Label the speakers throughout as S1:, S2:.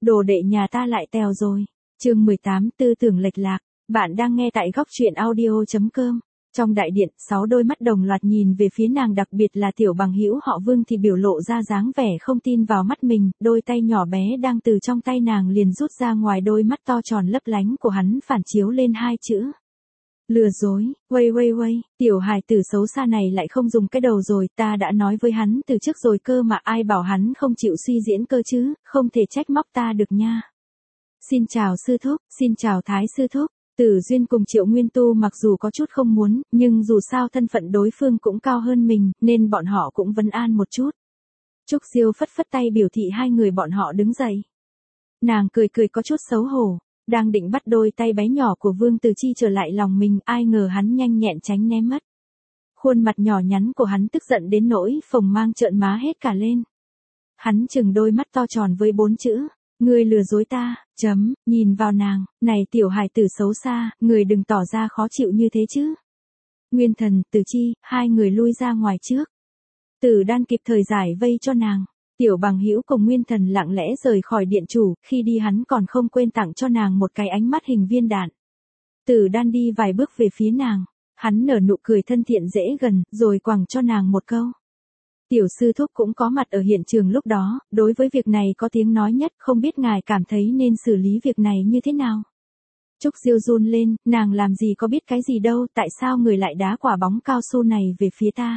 S1: Đồ đệ nhà ta lại tèo rồi. Chương 18 tư tưởng lệch lạc. Bạn đang nghe tại góc truyện audio.com. Trong đại điện, 6 đôi mắt đồng loạt nhìn về phía nàng, đặc biệt là tiểu bằng hữu họ Vương thì biểu lộ ra dáng vẻ không tin vào mắt mình, đôi tay nhỏ bé đang từ trong tay nàng liền rút ra ngoài, đôi mắt to tròn lấp lánh của hắn phản chiếu lên hai chữ. Lừa dối. Uây, tiểu hài tử xấu xa này lại không dùng cái đầu rồi, ta đã nói với hắn từ trước rồi cơ mà, ai bảo hắn không chịu suy diễn cơ chứ, không thể trách móc ta được nha. Xin chào sư thúc, xin chào Thái sư thúc. Tử Duyên cùng Triệu Nguyên Tu mặc dù có chút không muốn, nhưng dù sao thân phận đối phương cũng cao hơn mình, nên bọn họ cũng vấn an một chút. Trúc Diêu phất phất tay biểu thị hai người bọn họ đứng dậy. Nàng cười có chút xấu hổ, đang định bắt đôi tay bé nhỏ của Vương Từ Chi trở lại lòng mình, ai ngờ hắn nhanh nhẹn tránh né mất. Khuôn mặt nhỏ nhắn của hắn tức giận đến nỗi phồng mang trợn má hết cả lên. Hắn chừng đôi mắt to tròn với 4 chữ. Ngươi lừa dối ta, nhìn vào nàng, này tiểu hài tử xấu xa, người đừng tỏ ra khó chịu như thế chứ. Nguyên Thần, Từ Chi, hai người lui ra ngoài trước. Tử Đan kịp thời giải vây cho nàng. Tiểu bằng hữu cùng Nguyên Thần lặng lẽ rời khỏi điện chủ, khi đi hắn còn không quên tặng cho nàng một cái ánh mắt hình viên đạn. Tử Đan đi vài bước về phía nàng, hắn nở nụ cười thân thiện dễ gần, rồi quẳng cho nàng một câu. Tiểu sư thúc cũng có mặt ở hiện trường lúc đó, đối với việc này có tiếng nói nhất, không biết ngài cảm thấy nên xử lý việc này như thế nào. Trúc Diêu run lên, nàng làm gì có biết cái gì đâu, tại sao người lại đá quả bóng cao su này về phía ta.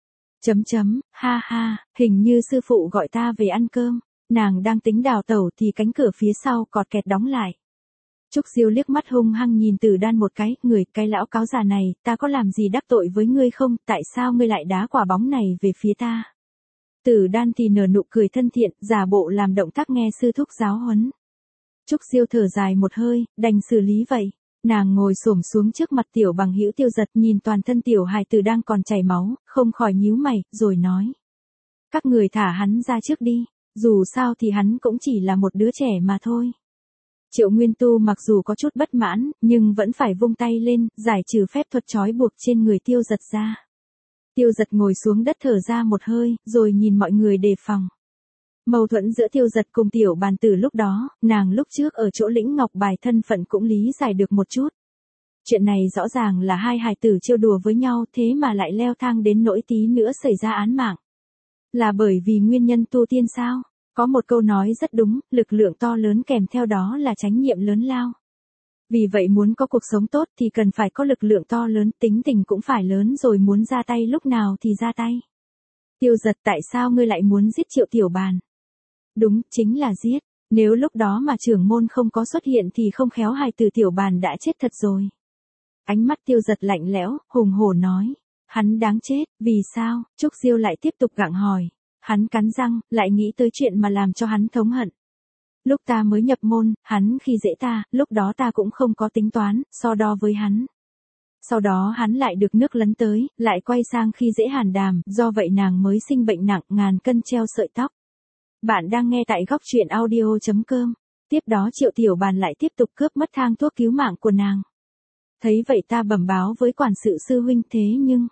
S1: Ha, hình như sư phụ gọi ta về ăn cơm, nàng đang tính đào tẩu thì cánh cửa phía sau cọt kẹt đóng lại. Trúc Diêu liếc mắt hung hăng nhìn Tử Đan một cái, cái lão cáo già này, ta có làm gì đắc tội với ngươi không, tại sao ngươi lại đá quả bóng này về phía ta. Tử Đan thì nở nụ cười thân thiện, giả bộ làm động tác nghe sư thúc giáo huấn. Trúc Diêu thở dài một hơi, đành xử lý vậy. Nàng ngồi xổm xuống trước mặt tiểu bằng hữu Tiêu Giật, nhìn toàn thân tiểu hài tử đang còn chảy máu, không khỏi nhíu mày, rồi nói. Các người thả hắn ra trước đi, dù sao thì hắn cũng chỉ là một đứa trẻ mà thôi. Triệu Nguyên Tu mặc dù có chút bất mãn, nhưng vẫn phải vung tay lên, giải trừ phép thuật trói buộc trên người Tiêu Giật ra. Tiêu Giật ngồi xuống đất thở ra một hơi, rồi nhìn mọi người đề phòng. Mâu thuẫn giữa Tiêu Giật cùng tiểu bàn tử lúc đó, nàng lúc trước ở chỗ lĩnh ngọc bài thân phận cũng lý giải được một chút. Chuyện này rõ ràng là hai hài tử trêu đùa với nhau, thế mà lại leo thang đến nỗi tí nữa xảy ra án mạng. Là bởi vì nguyên nhân tu tiên sao? Có một câu nói rất đúng, lực lượng to lớn kèm theo đó là trách nhiệm lớn lao. Vì vậy muốn có cuộc sống tốt thì cần phải có lực lượng to lớn, tính tình cũng phải lớn, rồi muốn ra tay lúc nào thì ra tay. Tiêu Giật, tại sao ngươi lại muốn giết Triệu Tiểu Bàn? Đúng, chính là giết. Nếu lúc đó mà trưởng môn không có xuất hiện thì không khéo hài tử Tiểu Bàn đã chết thật rồi. Ánh mắt Tiêu Giật lạnh lẽo, hùng hổ nói. Hắn đáng chết, vì sao? Trúc Diêu lại tiếp tục gặng hỏi. Hắn cắn răng, lại nghĩ tới chuyện mà làm cho hắn thống hận. Lúc ta mới nhập môn, hắn khi dễ ta, lúc đó ta cũng không có tính toán, so đo với hắn. Sau đó hắn lại được nước lấn tới, lại quay sang khi dễ Hàn Đàm, do vậy nàng mới sinh bệnh nặng, ngàn cân treo sợi tóc. Bạn đang nghe tại góc truyện audio.com. Tiếp đó Triệu Tiểu Bàn lại tiếp tục cướp mất thang thuốc cứu mạng của nàng. Thấy vậy ta bẩm báo với quản sự sư huynh, thế nhưng...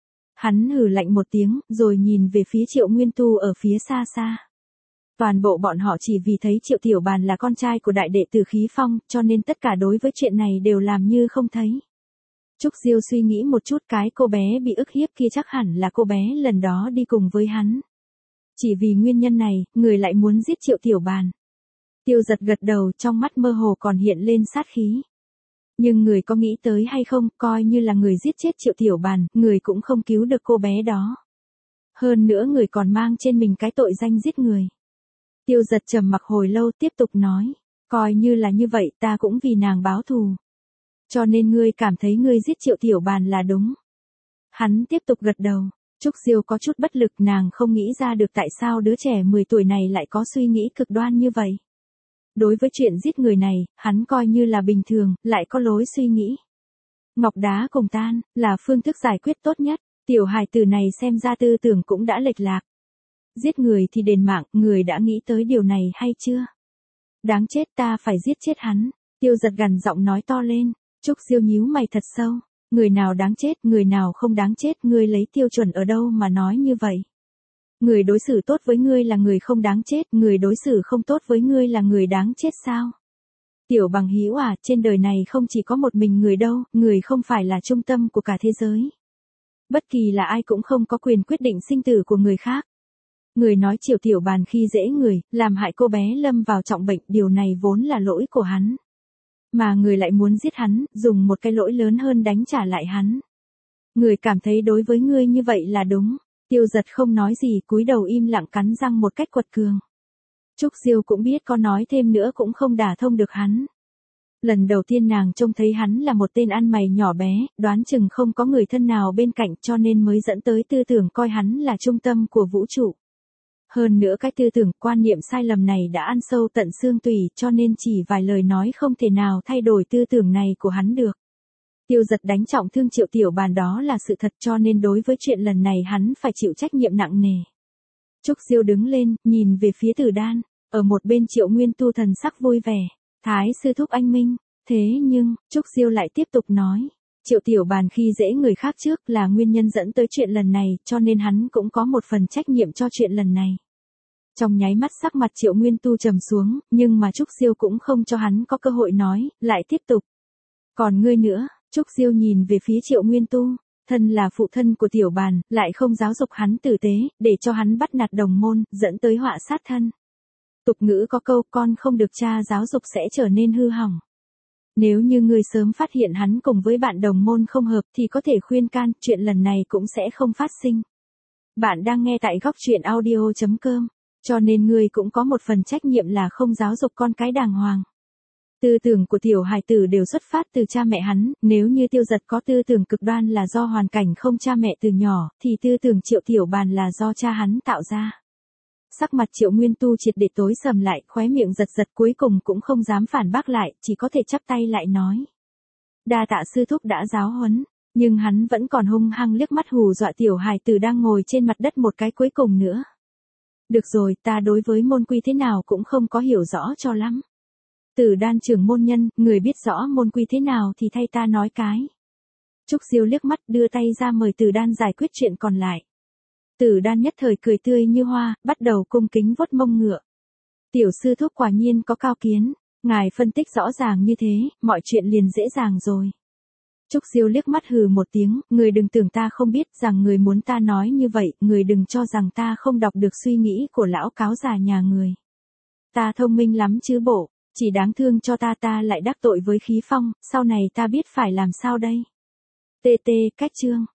S1: Hắn hừ lạnh một tiếng, rồi nhìn về phía Triệu Nguyên Tu ở phía xa xa. Toàn bộ bọn họ chỉ vì thấy Triệu Tiểu Bàn là con trai của đại đệ tử Khí Phong, cho nên tất cả đối với chuyện này đều làm như không thấy. Trúc Diêu suy nghĩ một chút, cái cô bé bị ức hiếp kia chắc hẳn là cô bé lần đó đi cùng với hắn. Chỉ vì nguyên nhân này, người lại muốn giết Triệu Tiểu Bàn. Tiêu Giật gật đầu, trong mắt mơ hồ còn hiện lên sát khí. Nhưng người có nghĩ tới hay không, coi như là người giết chết Triệu Tiểu Bàn, người cũng không cứu được cô bé đó. Hơn nữa người còn mang trên mình cái tội danh giết người. Tiêu Giật trầm mặc hồi lâu tiếp tục nói. Coi như là như vậy, ta cũng vì nàng báo thù. Cho nên ngươi cảm thấy ngươi giết Triệu Tiểu Bàn là đúng. Hắn tiếp tục gật đầu. Trúc Diêu có chút bất lực, nàng không nghĩ ra được tại sao đứa trẻ 10 tuổi này lại có suy nghĩ cực đoan như vậy. Đối với chuyện giết người này, hắn coi như là bình thường, lại có lối suy nghĩ. Ngọc đá cùng tan, là phương thức giải quyết tốt nhất. Tiểu hài tử này xem ra tư tưởng cũng đã lệch lạc. Giết người thì đền mạng, người đã nghĩ tới điều này hay chưa? Đáng chết, ta phải giết chết hắn. Tiêu Giật gằn giọng nói to lên. Trúc Diêu nhíu mày thật sâu. Người nào đáng chết, người nào không đáng chết, ngươi lấy tiêu chuẩn ở đâu mà nói như vậy? Người đối xử tốt với ngươi là người không đáng chết, người đối xử không tốt với ngươi là người đáng chết sao? Tiểu Bằng Hữu à, trên đời này không chỉ có một mình người đâu, người không phải là trung tâm của cả thế giới. Bất kỳ là ai cũng không có quyền quyết định sinh tử của người khác. Người nói Triệu Tiểu Bàn khi dễ người, làm hại cô bé lâm vào trọng bệnh, điều này vốn là lỗi của hắn. Mà người lại muốn giết hắn, dùng một cái lỗi lớn hơn đánh trả lại hắn. Người cảm thấy đối với ngươi như vậy là đúng. Tiêu Giật không nói gì, cúi đầu im lặng cắn răng một cách quật cường. Trúc Diêu cũng biết có nói thêm nữa cũng không đả thông được hắn. Lần đầu tiên nàng trông thấy hắn là một tên ăn mày nhỏ bé, đoán chừng không có người thân nào bên cạnh cho nên mới dẫn tới tư tưởng coi hắn là trung tâm của vũ trụ. Hơn nữa cái tư tưởng quan niệm sai lầm này đã ăn sâu tận xương tủy cho nên chỉ vài lời nói không thể nào thay đổi tư tưởng này của hắn được. Tiêu Giật đánh trọng thương Triệu Tiểu Bàn đó là sự thật cho nên đối với chuyện lần này hắn phải chịu trách nhiệm nặng nề. Trúc Diêu đứng lên, nhìn về phía Tử Đan, ở một bên Triệu Nguyên Tu thần sắc vui vẻ, Thái sư thúc anh minh, thế nhưng, Trúc Diêu lại tiếp tục nói, Triệu Tiểu Bàn khi dễ người khác trước là nguyên nhân dẫn tới chuyện lần này cho nên hắn cũng có một phần trách nhiệm cho chuyện lần này. Trong nháy mắt sắc mặt Triệu Nguyên Tu trầm xuống, nhưng mà Trúc Diêu cũng không cho hắn có cơ hội nói, lại tiếp tục. Còn ngươi nữa, Trúc Diêu nhìn về phía Triệu Nguyên Tu, thân là phụ thân của Tiểu Bàn, lại không giáo dục hắn tử tế, để cho hắn bắt nạt đồng môn, dẫn tới họa sát thân. Tục ngữ có câu con không được cha giáo dục sẽ trở nên hư hỏng. Nếu như ngươi sớm phát hiện hắn cùng với bạn đồng môn không hợp thì có thể khuyên can, chuyện lần này cũng sẽ không phát sinh. Bạn đang nghe tại góc truyện audio.com, cho nên ngươi cũng có một phần trách nhiệm là không giáo dục con cái đàng hoàng. Tư tưởng của tiểu hài tử đều xuất phát từ cha mẹ hắn, nếu như Tiêu Giật có tư tưởng cực đoan là do hoàn cảnh không cha mẹ từ nhỏ, thì tư tưởng Triệu Tiểu Bàn là do cha hắn tạo ra. Sắc mặt Triệu Nguyên Tu triệt để tối sầm lại, khóe miệng giật giật cuối cùng cũng không dám phản bác lại, chỉ có thể chắp tay lại nói. Đa tạ sư thúc đã giáo huấn, nhưng hắn vẫn còn hung hăng liếc mắt hù dọa tiểu hài tử đang ngồi trên mặt đất một cái cuối cùng nữa. Được rồi, ta đối với môn quy thế nào cũng không có hiểu rõ cho lắm. Tử Đan trưởng môn nhân, người biết rõ môn quy thế nào thì thay ta nói cái. Trúc Diêu liếc mắt đưa tay ra mời Tử Đan giải quyết chuyện còn lại. Tử Đan nhất thời cười tươi như hoa, bắt đầu cung kính vuốt mông ngựa. Tiểu sư thúc quả nhiên có cao kiến, ngài phân tích rõ ràng như thế, mọi chuyện liền dễ dàng rồi. Trúc Diêu liếc mắt hừ một tiếng, người đừng tưởng ta không biết rằng người muốn ta nói như vậy, người đừng cho rằng ta không đọc được suy nghĩ của lão cáo già nhà người. Ta thông minh lắm chứ bộ, chỉ đáng thương cho ta lại đắc tội với Khí Phong, sau này ta biết phải làm sao đây. TT cách chương.